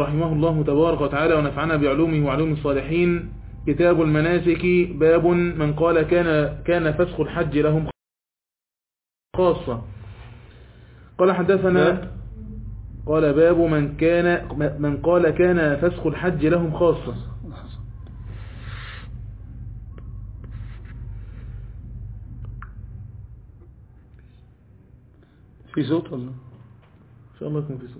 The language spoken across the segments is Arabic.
رحمه الله تبارك وتعالى ونفعنا بعلومه وعلوم الصالحين. كتاب المناسك. باب من قال كان فسخ الحج لهم خاصة. قال حدثنا قال باب من قال كان فسخ الحج لهم خاصة. في صوت ولا؟ إن شاء الله يكون في صوت.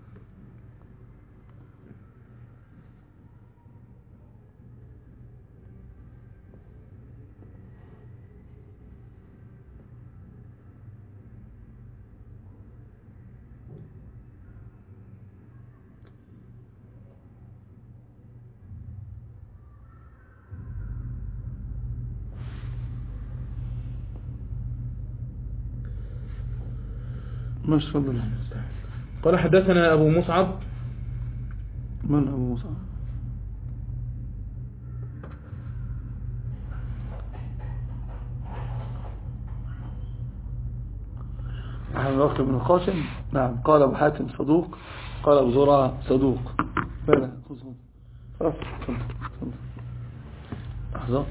ماشي تفضل. قال حدثنا أبو مصعب. من أبو مصعب؟ عن بكر بن القاسم. نعم. قال أبو حاتم صدوق. قال أبو زرعة صدوق. لا خلاص تفضل. لحظة.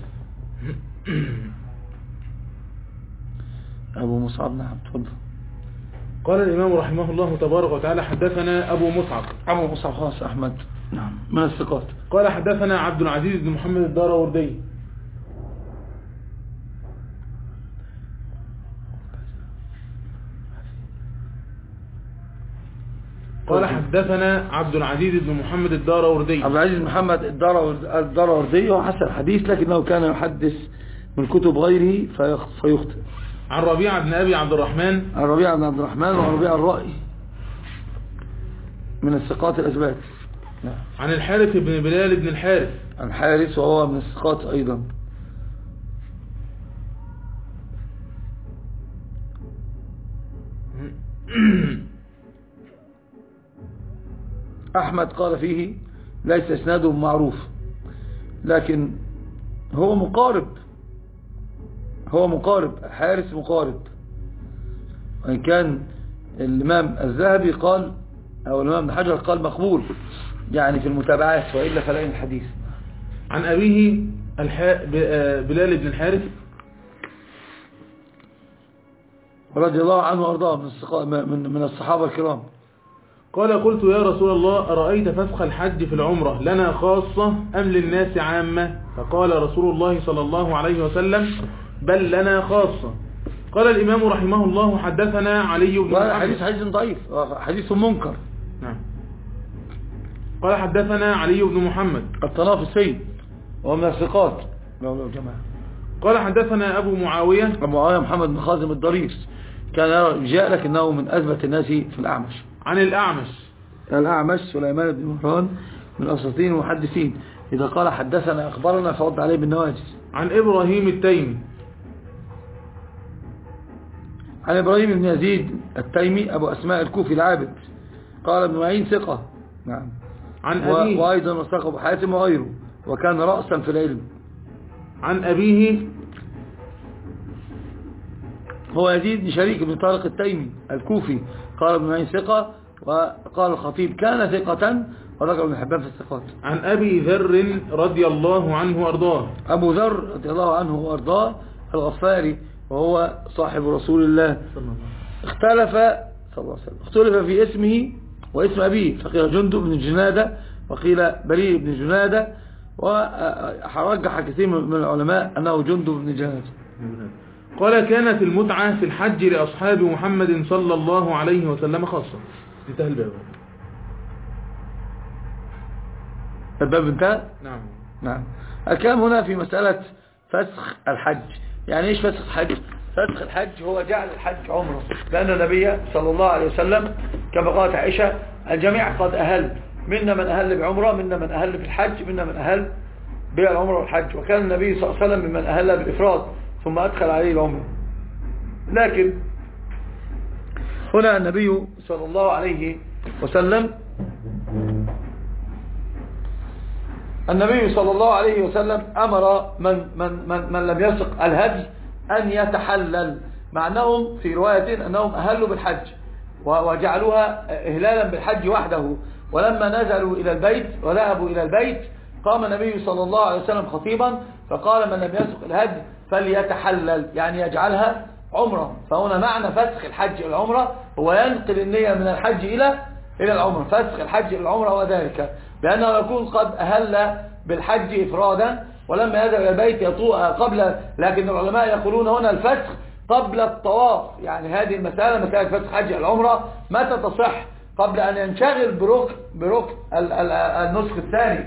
أبو مصعب. نعم تفضل. قال الإمام رحمه الله تبارك وتعالى حدثنا أبو مصعب خاص أحمد. نعم من الثقات. قال حدثنا عبد العزيز بن محمد الداراوردي. قال حدثنا عبد العزيز بن محمد الداراوردي. عبد العزيز محمد الداراوردي هو حسن الحديث، لكنه كان يحدث من كتب غيره فيخطئ. عن ربيعة بن أبي عبد الرحمن. وربيع الرأي من الثقات الأثبات. عن الحارث بن بلال بن الحارث وهو من الثقات أيضا. أحمد قال فيه ليس اسناده معروف، لكن هو مقارب. حارس مقارب، وإن كان الإمام الذهبي قال أو الإمام ابن حجر قال مقبول يعني في المتابعات، وإلا فلا الحديث. عن أبيه بلال بن الحارث رضي الله عنه وأرضاه من الصحابة الكرام. قال قلت يا رسول الله أرأيت فسخ الحج في العمرة لنا خاصة أم للناس عامة؟ فقال رسول الله صلى الله عليه وسلم بل لنا خاصة. قال الإمام رحمه الله حدثنا علي بن محمد. حديث ضعيف، حديث منكر. نعم. قال حدثنا علي بن محمد الطنافسي وهو من الثقات. قال حدثنا أبو معاوية محمد بن خازم الضريس، كان جاء لكنه من أثبت الناس في الأعمش. عن الأعمش سليمان بن مهران من أساطين المحدثين، إذا قال حدثنا أخبرنا فعد عليه بالنواجس. عن إبراهيم التيمي. عن إبراهيم بن يزيد التيمي أبو أسماء الكوفي العابد. قال ابن معين ثقة. نعم. عن أبيه وأيضا وثق أبو حاتم وغيره، وكان رأسا في العلم. عن أبيه هو يزيد بن شريك بن طارق التيمي الكوفي. قال ابن معين ثقة، وقال الخطيب كان ثقة، وذكر ابن حبان في الثقات. عن أبي ذر رضي الله عنه وأرضاه. أبو ذر رضي الله عنه وأرضاه الغفاري، وهو صاحب رسول الله. اختلف صلى الله عليه وسلم في اسمه واسم أبيه، فقيل جندب بن جنادة وقيل بريء بن جنادة، ورجح كثير من العلماء أنه جندب بن جنادة. قال كانت المتعة في الحج لأصحاب محمد صلى الله عليه وسلم خاصة. انتهى الباب انتهى؟ نعم. الكلام هنا في مسألة فسخ الحج. يعني ايش فسخ الحج؟ فسخ الحج هو جعل الحج عمره، لأن النبي صلى الله عليه وسلم كما قالت عائشة الجميع قد أهل، منا من أهل بعمره، منا من أهل بالحج، منا من أهل بالعمره والحج. وكان النبي صلى الله عليه وسلم ممن أهل بالإفراد ثم أدخل عليه العمره. لكن هنا النبي صلى الله عليه وسلم أمر من لم يسق الهدي أن يتحلل، مع أنهم في رواية أنهم أهلوا بالحج وجعلوها إهلالا بالحج وحده، ولما نزلوا إلى البيت وذهبوا إلى البيت قام النبي صلى الله عليه وسلم خطيبا فقال من لم يسق الهدي فليتحلل، يعني يجعلها عمرة. فهنا معنى فسخ الحج إلى العمرة هو ينقل النية من الحج إلى العمرة. فسخ الحج إلى العمرة وذلك بأنه يكون قد أهل بالحج إفرادا ولما يذهب إلى البيت يطوء قبل، لكن العلماء يقولون هنا الفسخ قبل الطواف. يعني هذه المسألة مسألة فسخ حج العمرة متى تصح؟ قبل أن ينشغل بركن النسك الثاني.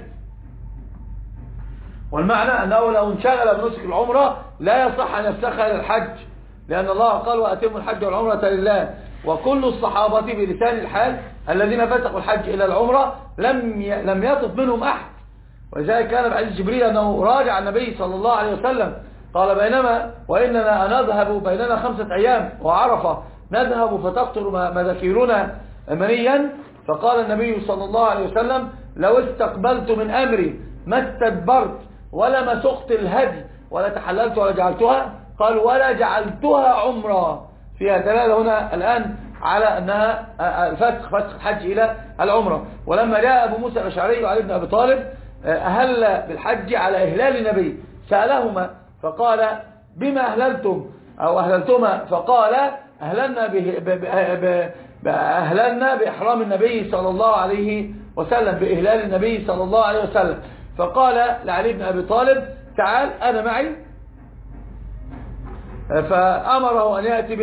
والمعنى أنه لو انشغل بنسك العمرة لا يصح أن يفسخها للحج، لأن الله قال وأتموا الحج والعمرة لله. وكل الصحابة بلسان الحال الذين فسخوا الحج إلى العمرة لم يطف منهم أحد. ولذلك كان بعد جبريل أنه راجع النبي صلى الله عليه وسلم قال بينما وإننا نذهب بيننا 5 أيام وعرفة نذهب فتقطر مذاكيرنا منيا، فقال النبي صلى الله عليه وسلم لو استقبلت من أمري ما استدبرت ولا مسقت الهدي ولا تحللت ولا جعلتها، قال ولا جعلتها عمرة. فيها دلالة هنا الآن على أنها فسخ الحج إلى العمرة. ولما جاء أبو موسى الأشعري وعلي بن أبي طالب أهل بالحج على إهلال النبي سألهما فقال بما أهللتم أو أهللتما؟ فقال أهللنا بإحرام النبي صلى الله عليه وسلم، بإهلال النبي صلى الله عليه وسلم. فقال لعلي بن أبي طالب تعال أنا معي، فأمره أن يأتي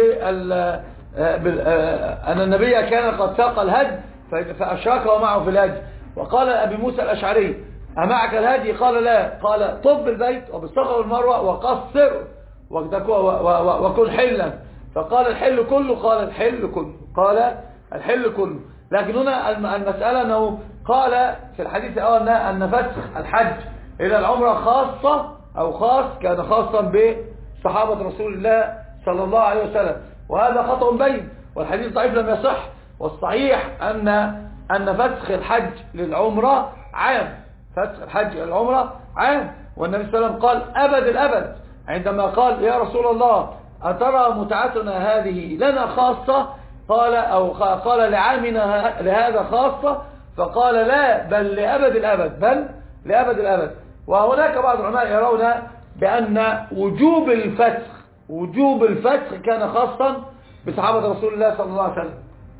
أن النبي كان قد ساق الهدي فأشركه معه في الهدي. وقال أبي موسى الأشعري أمعك الهدي؟ قال لا. قال طب البيت وبالصفا والمروة وقصر وكن حلا. فقال الحل كله؟ قال الحل كله. قال الحل كله. لكن هنا المسألة أنه قال في الحديث الأول أن فسخ الحج إلى العمرة خاصة أو خاص كان خاصا بصحابة رسول الله صلى الله عليه وسلم، وهذا خطأ بين، والحديث ضعيف لم يصح. والصحيح أن فسخ الحج للعمرة عام، فسخ الحج للعمرة عام. والنبي صلى الله عليه وسلم قال أبد الأبد عندما قال يا رسول الله أترى متعتنا هذه لنا خاصة؟ قال لعامنا لهذا خاصة؟ فقال لا بل لأبد الأبد، بل لأبد الأبد. وهناك بعض العلماء يرون بأن وجوب الفسخ كان خاصا بصحابة رسول الله صلى الله عليه وسلم،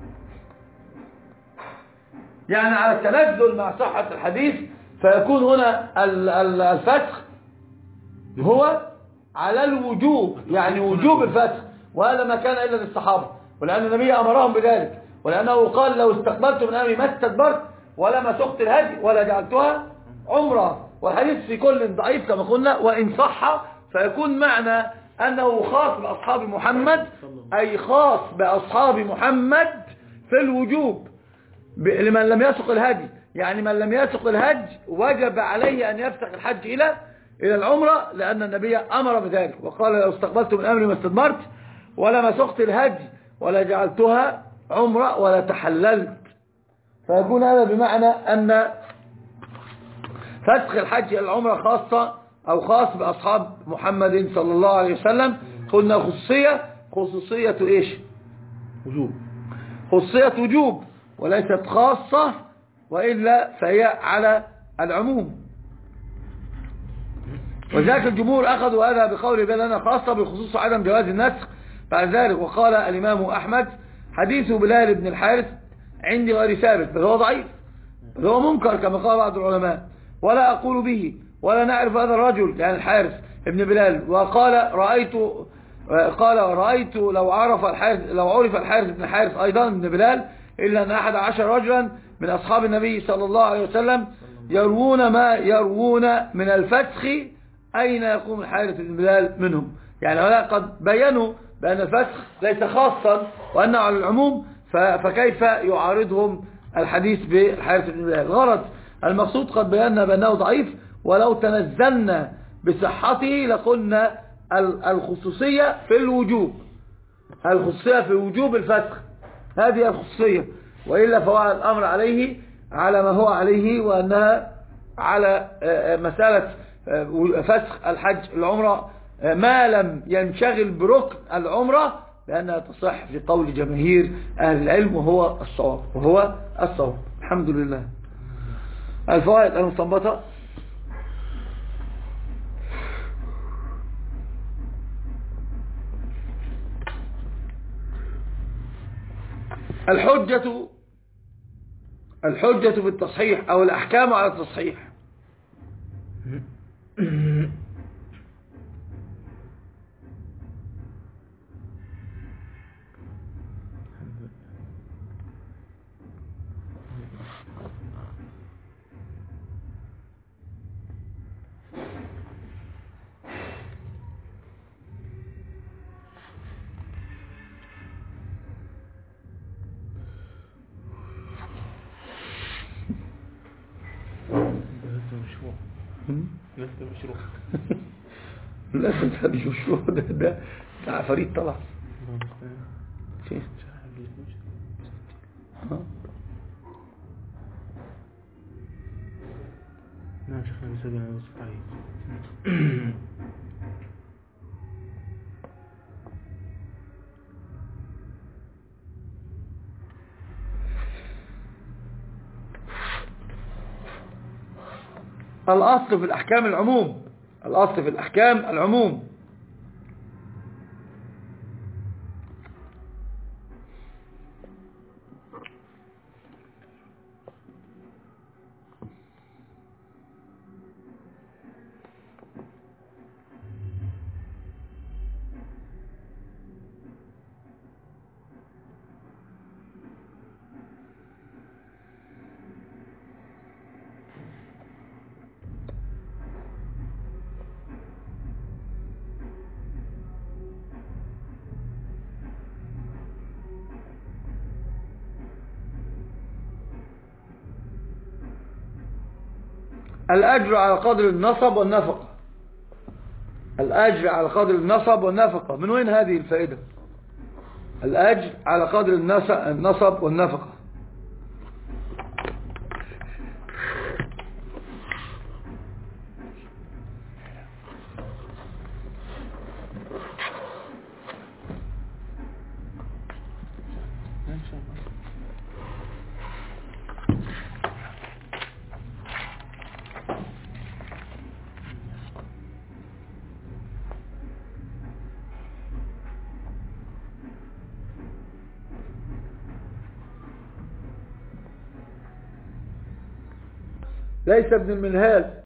يعني على التنزل مع صحة الحديث، فيكون هنا الفسخ هو على الوجوب، يعني وجوب الفسخ، وهذا ما كان إلا للصحابة، ولأن النبي أمرهم بذلك، ولأنه قال لو استقبلت من أمري ما استدبرت ولا مسقت الهدي ولا جعلتها عمرة. والحديث في كل ضعيف كما قلنا، وإن صح فيكون معنى أنه خاص بأصحاب محمد، أي خاص بأصحاب محمد في الوجوب لمن لم يسق الهدي. يعني من لم يسق الهدي وجب عليه أن يفسخ الحج إلى العمرة، لأن النبي أمر بذلك وقال لو استقبلت من أمري ما استدبرت ولا مسقت الهدي ولا جعلتها عمرة ولا تحللت. فيكون هذا بمعنى أن فسخ الحج إلى العمرة خاصة أو خاص بأصحاب محمد صلى الله عليه وسلم. قلنا خصوصية إيش؟ وجوب، خصوصية وجوب وليست خاصة، وإلا فهي على العموم. وذلك الجمهور أخذوا هذا بقول بلنا خاصة بخصوص عدم جواز النسخ بعد ذلك. وقال الإمام أحمد حديث بلال بن الحارث عندي غير ثابت، بل هو ضعيف، بل هو منكر كما قال بعض العلماء، ولا أقول به ولا نعرف هذا الرجل يعني الحارث ابن بلال. وقال رأيت لو عرف الحارث بن الحارث أيضا ابن بلال إلا أن 11 رجلا من أصحاب النبي صلى الله عليه وسلم يروون ما يروون من الفسخ أين يقوم الحارث بن بلال منهم. يعني هؤلاء قد بينوا بأن الفسخ ليس خاصا وأنه على العموم، فكيف يعارضهم الحديث بالحارث بن بلال؟ غرض المقصود قد بينا بأنه ضعيف، ولو تنزلنا بصحته لقلنا الخصوصية في الوجوب، الخصوصية في وجوب الفسخ، هذه الخصوصية، وإلا فهو الأمر عليه على ما هو عليه، وأنها على مسألة فسخ الحج العمرة ما لم ينشغل بركن العمرة، لأنها تصح في قول جماهير أهل العلم وهو الصواب. الحمد لله. الفوائد المستنبطة: الحجة في التصحيح أو الأحكام على التصحيح. لست مشروع. لست مشروع. ده عفاريت طلع. شيخ نعم شيخنا بسجن أبو سعيد. الأصل في الأحكام العموم. الأصل في الأحكام العموم. الأجر على قدر النصب والنفقة. الأجر على قدر النصب والنفقة. من وين هذه الفائدة؟ الأجر على قدر النصب والنفقة. ليس ابن المنهال